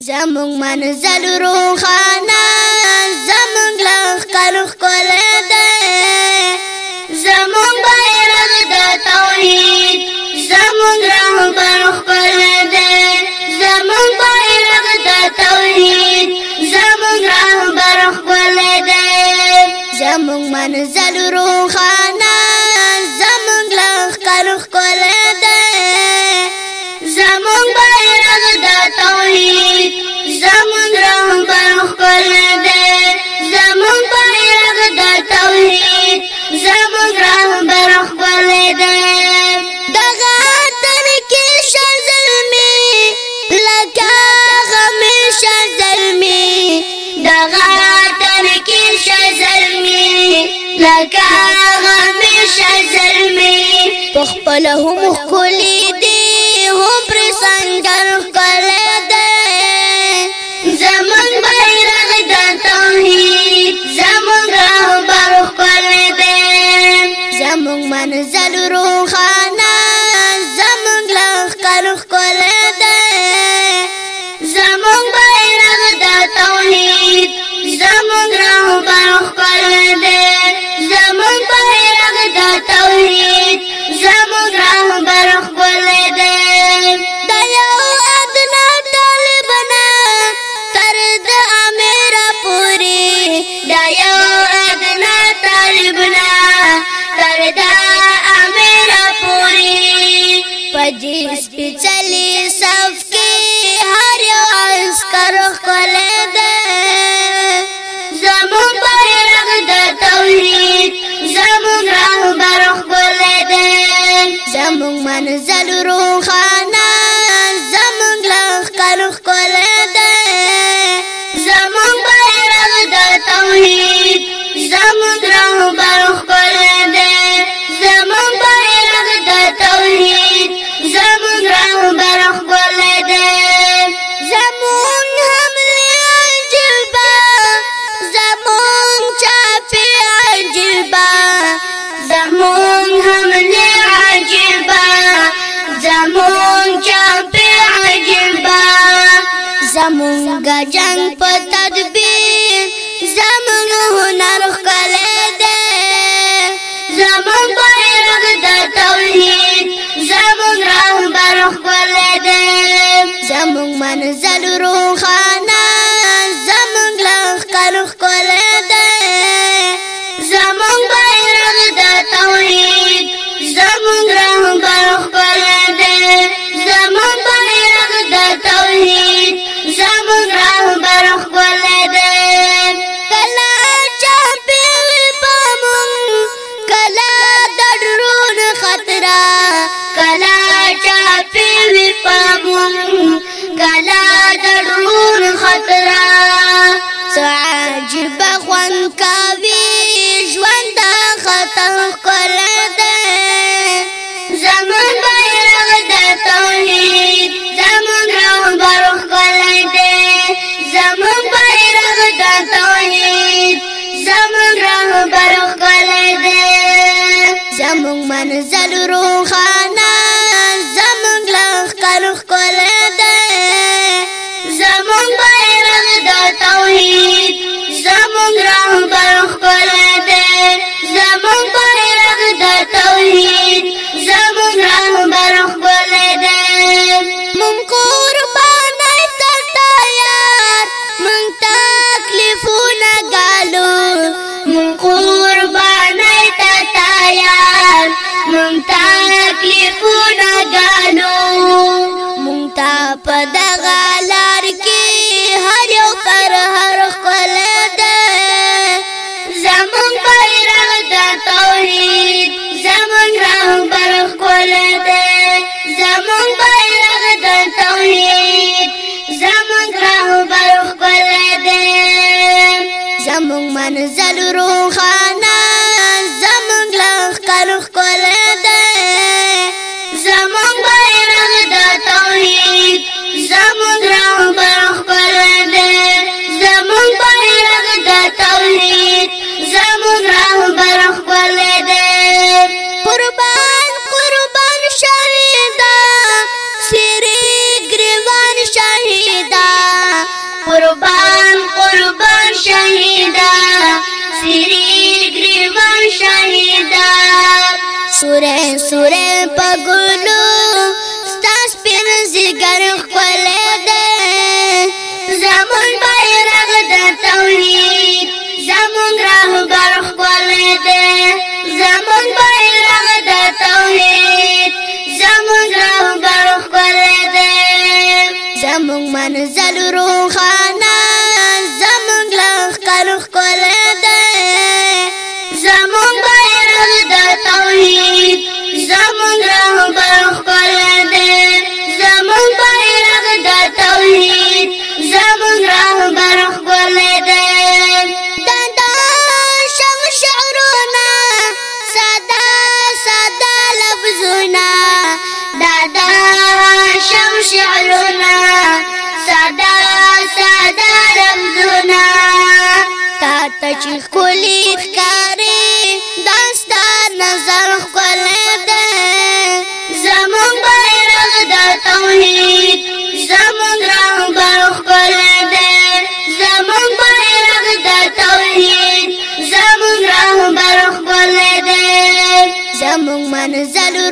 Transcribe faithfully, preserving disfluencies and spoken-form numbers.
زمونږ منزل روښانه زمونږ لښکر ښکلی دی زمونږ بیرغ د توحید زمونږ رهبر ښکلی دی زمونږ بیرغ د توحید زمونږ رهبر ښکلی دی زمونږ منزل روښانه زمونږ لښکر ښکلی دی زمونږ بیرغ د توحید زمونږ رهبر ښکلی دی زمونږ بیرغ د توحید زمونږ رهبر ښکلی دی دغه تن کې شه زلمي لکه همیشه زلمي دغه تن کې شه زلمي لکه همیشه زلمي په خپله هم ښکلي دي هم پر سنګر ښکلی دی زمونږ بیرغ د توحید زمونږ رهبر ښکلی دی زمونږ منزل روښانه زمونږ لښکر ښکلی دی زمونږ بیرغ د توحید زمونږ رهبر ښکلی دی زمونږ بیرغ د توحید زمونږ رهبر ښکلی دی د یو ادنا طالب نه تر د امیره پورې د یو ادنا طالب نه تر د امیره پورې په دې سپېڅلي صف کې هر یو عسکر ښکلی دی زمونږ بیرغ د توحید زمونږ رهبر ښکلی دی زمونږ منزل روښانه زمونږ لښکر ښکلی دی زمونږ بیرغ د توحید زمونږ رهبر ښکلی دی زمونږ بیرغ د توحید زمونږ رهبر ښکلی دی زمونږ حملې عجیبه زمونږ چاپې عجیبه زمونږ حملې عجیبه زمونږ چاپې عجیبه زمونږ جنګ په تدبیر زمونږ هنر ښکلی دی زمونږ بیرغ د توحید زمونږ رهبر ښکلی دی زمونږ منزل روښانه زمونږ لښکر ښکلی دی زمونږ بیرغ د توحید زمونږ رهبر ښکلی دی زمونږ بیرغ د توحید زمونږ رهبر ښکلی دی کله چاپې وي په موږ کله د ډرون خطره کله چاپې وي په موږ کله د ډرون خطره څه عجیبه خوند کوي ژوند د خطر ښکلی دی زمونږ بیرغ د توحید زمونږ رهبر ښکلی دی زمونږ بیرغ د توحید زمونږ رهبر ښکلی دی زمونږ منزل روښانه زمونږ لښکر ښکلی دی زمونږ بیرغ د توحید زمونږ رهبر ښکلی دی زمونږ بیرغ د توحید زمونږ رهبر ښکلی دی مونږ قربانۍ ته تیار مونږ تکلیفونه ګالو مونږ قربانۍ ته تیار مونږ تکلیفونه ګالو مونږ ته په دغه لار کې هر یو پرهر ښکلی دی زمونږ بیرغ د توحید زمونږ رهبر ښکلی دی زمونږ بیرغ د توحید زمونږ رهبر ښکلی دی زمونږ منزل روښانه زمونږ لښکر ښکلی دی زمونږ بیرغ د توحید زمونږ رهبر ښکلی دی زمونږ بیرغ د توحید زمونږ رهبر ښکلی دی قربان قربان شهیدا سری ګریوان شهیدا قربان قربان شهیدا سری گریوان شهیدا سوره سوره پګلو ستاس پین زیګر خپل دې زمون بیرغ د توحید زمون رهبر خپل دې زمون بیرغ د توحید زمون رهبر خپل دې زمون منزل روحانا زمون لخر خپل دې زمون بیرغ د توحید زمون رهبر خپل دې زمون بیرغ د توحید زمون رهبر خپل دې دا شم شعرونه ساده ساده لفظونه دا شم شعرونه ساده ساده لفظونه تا ته چې ښکلي ښکاري داستا نظر ښکلی دی زمونږ بیرغ د توحید زمونږ رهبر ښکلی دی زمونږ بیرغ د توحید زمونږ رهبر ښکلی دی زمونږ منزل